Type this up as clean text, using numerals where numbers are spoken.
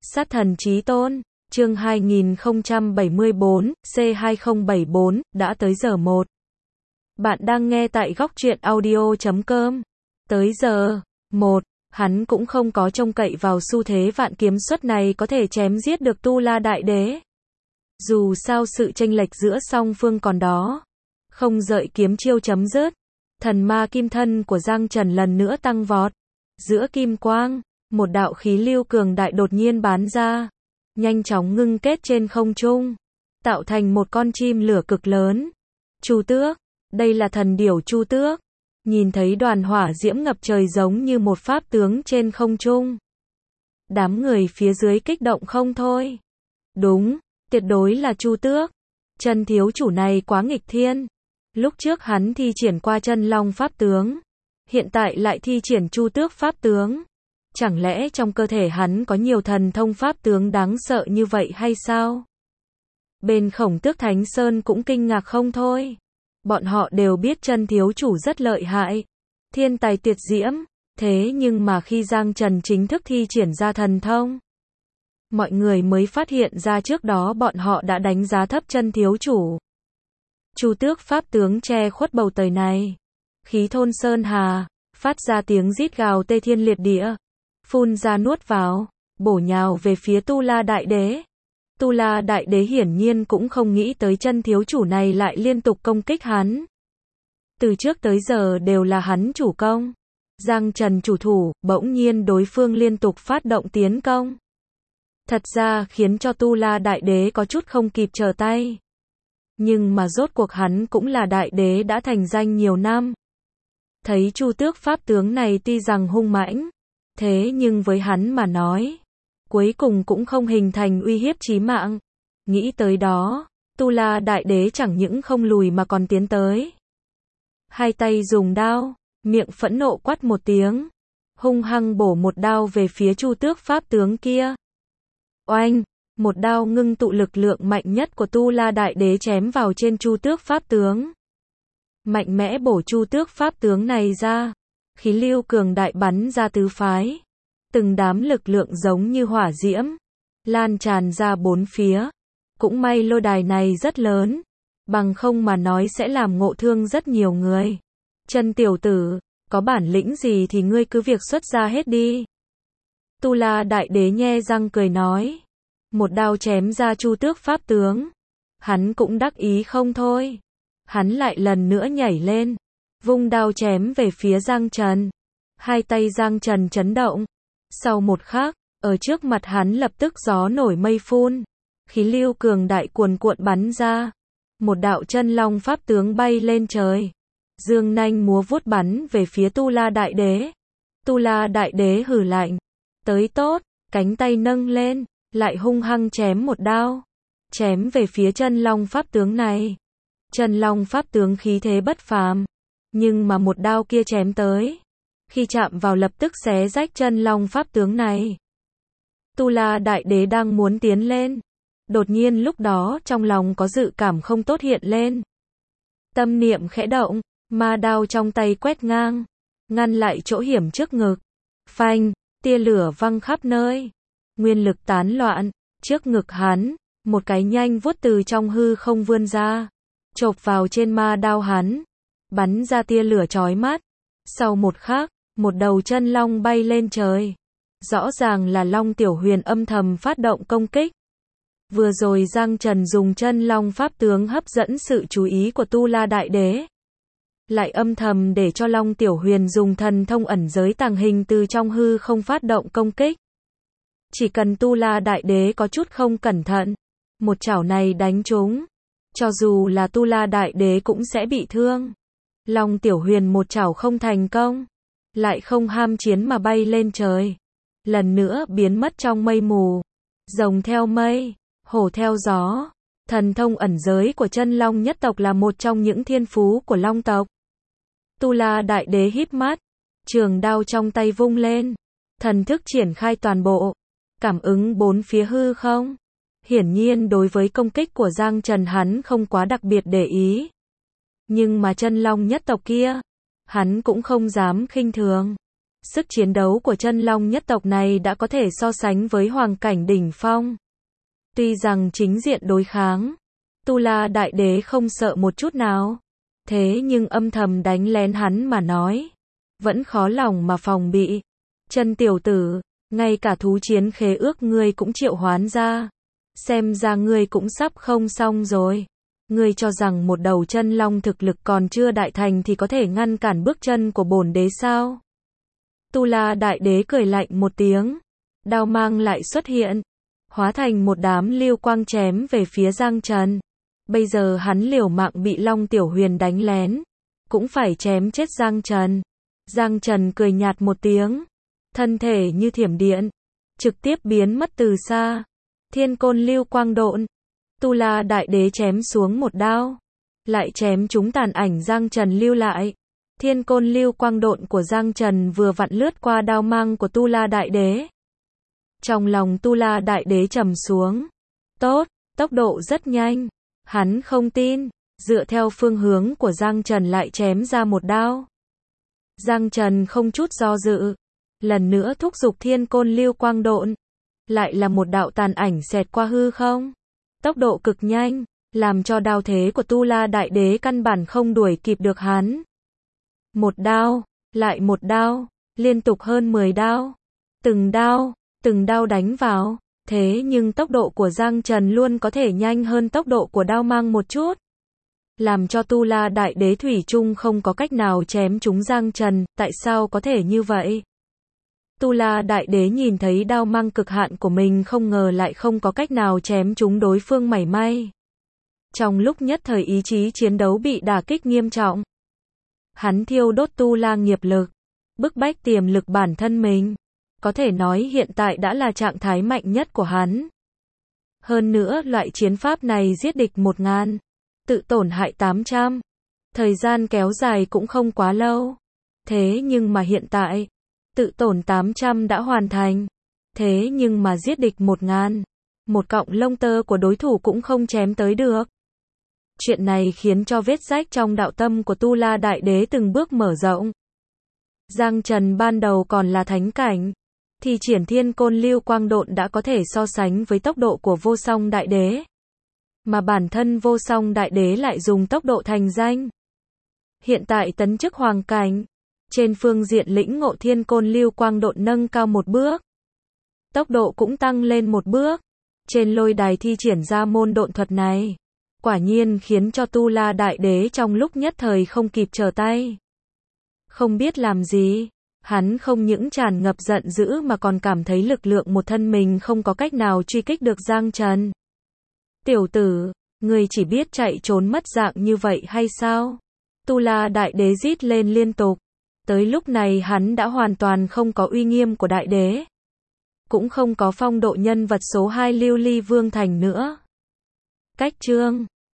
Sát thần chí tôn, chương 2074, C2074, đã tới giờ 1. Bạn đang nghe tại góc truyện audio.com. Tới giờ 1, hắn cũng không có trông cậy vào xu thế vạn kiếm xuất này có thể chém giết được Tu La Đại Đế. Dù sao sự chênh lệch giữa song phương còn đó. Không đợi kiếm chiêu chấm dứt, thần ma kim thân của Giang Trần lần nữa tăng vọt. Giữa kim quang, một đạo khí lưu cường đại đột nhiên bắn ra, nhanh chóng ngưng kết trên không trung, tạo thành một con chim lửa cực lớn. Chu Tước, đây là thần điểu Chu Tước. Nhìn thấy đoàn hỏa diễm ngập trời giống như một pháp tướng trên không trung. Đám người phía dưới kích động không thôi. Đúng, tuyệt đối là Chu Tước. Chân thiếu chủ này quá nghịch thiên. Lúc trước hắn thi triển qua chân long pháp tướng, hiện tại lại thi triển Chu Tước pháp tướng. Chẳng lẽ trong cơ thể hắn có nhiều thần thông pháp tướng đáng sợ như vậy hay sao? Bên Khổng Tước Thánh Sơn cũng kinh ngạc không thôi. Bọn họ đều biết chân thiếu chủ rất lợi hại, thiên tài tuyệt diễm, thế nhưng mà khi Giang Trần chính thức thi triển ra thần thông, mọi người mới phát hiện ra trước đó bọn họ đã đánh giá thấp chân thiếu chủ. Chu Tước pháp tướng che khuất bầu trời này, khí thôn sơn hà, phát ra tiếng rít gào tê thiên liệt địa, phun ra nuốt vào, bổ nhào về phía Tu La Đại Đế. Tu La Đại Đế hiển nhiên cũng không nghĩ tới chân thiếu chủ này lại liên tục công kích hắn. Từ trước tới giờ đều là hắn chủ công, Giang Trần chủ thủ, bỗng nhiên đối phương liên tục phát động tiến công. Thật ra khiến cho Tu La Đại Đế có chút không kịp trở tay. Nhưng mà rốt cuộc hắn cũng là đại đế đã thành danh nhiều năm. Thấy Chu Tước pháp tướng này tuy rằng hung mãnh, thế nhưng với hắn mà nói, cuối cùng cũng không hình thành uy hiếp chí mạng. Nghĩ tới đó, Tu La Đại Đế chẳng những không lùi mà còn tiến tới. Hai tay dùng đao, miệng phẫn nộ quát một tiếng, hung hăng bổ một đao về phía Chu Tước pháp tướng kia. Oanh, một đao ngưng tụ lực lượng mạnh nhất của Tu La Đại Đế chém vào trên Chu Tước pháp tướng. Mạnh mẽ bổ Chu Tước pháp tướng này ra, khí lưu cường đại bắn ra tứ phái. Từng đám lực lượng giống như hỏa diễm, lan tràn ra bốn phía. Cũng may lôi đài này rất lớn, bằng không mà nói sẽ làm ngộ thương rất nhiều người. Chân tiểu tử, có bản lĩnh gì thì ngươi cứ việc xuất ra hết đi. Tu La Đại Đế nhe răng cười nói. Một đao chém ra Chu Tước pháp tướng. Hắn cũng đắc ý không thôi. Hắn lại lần nữa nhảy lên, vung đao chém về phía Giang Trần. Hai tay Giang Trần chấn động. Sau một khắc, ở trước mặt hắn lập tức gió nổi mây phun, khí lưu cường đại cuồn cuộn bắn ra. Một đạo chân long pháp tướng bay lên trời, dương nanh múa vuốt bắn về phía Tu La Đại Đế. Tu La Đại Đế hừ lạnh, tới tốt, cánh tay nâng lên, lại hung hăng chém một đao, chém về phía chân long pháp tướng này. Chân long pháp tướng khí thế bất phàm, nhưng mà một đao kia chém tới, khi chạm vào lập tức xé rách chân long pháp tướng này. Tu La Đại Đế đang muốn tiến lên, đột nhiên lúc đó trong lòng có dự cảm không tốt hiện lên. Tâm niệm khẽ động, ma đao trong tay quét ngang, ngăn lại chỗ hiểm trước ngực. Phanh, tia lửa văng khắp nơi, nguyên lực tán loạn, trước ngực hắn, một cái nhanh vuốt từ trong hư không vươn ra, chộp vào trên ma đao hắn, bắn ra tia lửa chói mắt. Sau một khắc, một đầu chân long bay lên trời. Rõ ràng là Long Tiểu Huyền âm thầm phát động công kích. Vừa rồi Giang Trần dùng chân long pháp tướng hấp dẫn sự chú ý của Tu La Đại Đế, lại âm thầm để cho Long Tiểu Huyền dùng thần thông ẩn giới tàng hình từ trong hư không phát động công kích. Chỉ cần Tu La Đại Đế có chút không cẩn thận, một chảo này đánh trúng, cho dù là Tu La Đại Đế cũng sẽ bị thương. Long Tiểu Huyền một chảo không thành công, lại không ham chiến mà bay lên trời, lần nữa biến mất trong mây mù. Rồng theo mây, hổ theo gió. Thần thông ẩn giới của chân long nhất tộc là một trong những thiên phú của long tộc. Tu La Đại Đế híp mắt, trường đao trong tay vung lên, thần thức triển khai toàn bộ, cảm ứng bốn phía hư không. Hiển nhiên đối với công kích của Giang Trần hắn không quá đặc biệt để ý. Nhưng mà chân long nhất tộc kia, hắn cũng không dám khinh thường. Sức chiến đấu của chân long nhất tộc này đã có thể so sánh với hoàng cảnh đỉnh phong. Tuy rằng chính diện đối kháng, Tu La Đại Đế không sợ một chút nào. Thế nhưng âm thầm đánh lén hắn mà nói, vẫn khó lòng mà phòng bị. Chân tiểu tử, ngay cả thú chiến khế ước ngươi cũng triệu hoán ra. Xem ra ngươi cũng sắp không xong rồi. Ngươi cho rằng một đầu chân long thực lực còn chưa đại thành thì có thể ngăn cản bước chân của bổn đế sao? Tu La Đại Đế cười lạnh một tiếng, đao mang lại xuất hiện, hóa thành một đám lưu quang chém về phía Giang Trần. Bây giờ hắn liều mạng bị Long Tiểu Huyền đánh lén, cũng phải chém chết Giang Trần. Giang Trần cười nhạt một tiếng, thân thể như thiểm điện, trực tiếp biến mất từ xa. Thiên Côn Lưu Quang Độn, Tu La Đại Đế chém xuống một đao, lại chém trúng tàn ảnh Giang Trần lưu lại. Thiên Côn Lưu Quang Độn của Giang Trần vừa vặn lướt qua đao mang của Tu La Đại Đế. Trong lòng Tu La Đại Đế trầm xuống. Tốt, tốc độ rất nhanh. Hắn không tin, dựa theo phương hướng của Giang Trần lại chém ra một đao. Giang Trần không chút do dự, lần nữa thúc giục Thiên Côn Lưu Quang Độn. Lại là một đạo tàn ảnh xẹt qua hư không. Tốc độ cực nhanh, làm cho đao thế của Tu La Đại Đế căn bản không đuổi kịp được hắn. Một đao, lại một đao, liên tục hơn 10 đao. Từng đao đánh vào. Thế nhưng tốc độ của Giang Trần luôn có thể nhanh hơn tốc độ của đao mang một chút. Làm cho Tu La Đại Đế thủy chung không có cách nào chém trúng Giang Trần, tại sao có thể như vậy? Tu La Đại Đế nhìn thấy đao mang cực hạn của mình không ngờ lại không có cách nào chém trúng đối phương mảy may. Trong lúc nhất thời ý chí chiến đấu bị đả kích nghiêm trọng. Hắn thiêu đốt Tu La nghiệp lực, bức bách tiềm lực bản thân mình. Có thể nói hiện tại đã là trạng thái mạnh nhất của hắn. Hơn nữa loại chiến pháp này giết địch 1000, tự tổn hại 800. Thời gian kéo dài cũng không quá lâu. Thế nhưng mà hiện tại, tự tổn 800 đã hoàn thành. Thế nhưng mà giết địch 1000, một cọng lông tơ của đối thủ cũng không chém tới được. Chuyện này khiến cho vết rách trong đạo tâm của Tu La Đại Đế từng bước mở rộng. Giang Trần ban đầu còn là thánh cảnh, thì triển Thiên Côn Lưu Quang Độn đã có thể so sánh với tốc độ của Vô Song Đại Đế. Mà bản thân Vô Song Đại Đế lại dùng tốc độ thành danh. Hiện tại tấn chức hoàng cảnh, trên phương diện lĩnh ngộ Thiên Côn Lưu Quang Độn nâng cao một bước. Tốc độ cũng tăng lên một bước. Trên lôi đài thi triển ra môn độn thuật này, quả nhiên khiến cho Tu La Đại Đế trong lúc nhất thời không kịp trở tay. Không biết làm gì, hắn không những tràn ngập giận dữ mà còn cảm thấy lực lượng một thân mình không có cách nào truy kích được Giang Trần. Tiểu tử, ngươi chỉ biết chạy trốn mất dạng như vậy hay sao? Tu La Đại Đế rít lên liên tục. Tới lúc này hắn đã hoàn toàn không có uy nghiêm của Đại Đế. Cũng không có phong độ nhân vật số 2 Lưu Ly Vương Thành nữa. Cách chương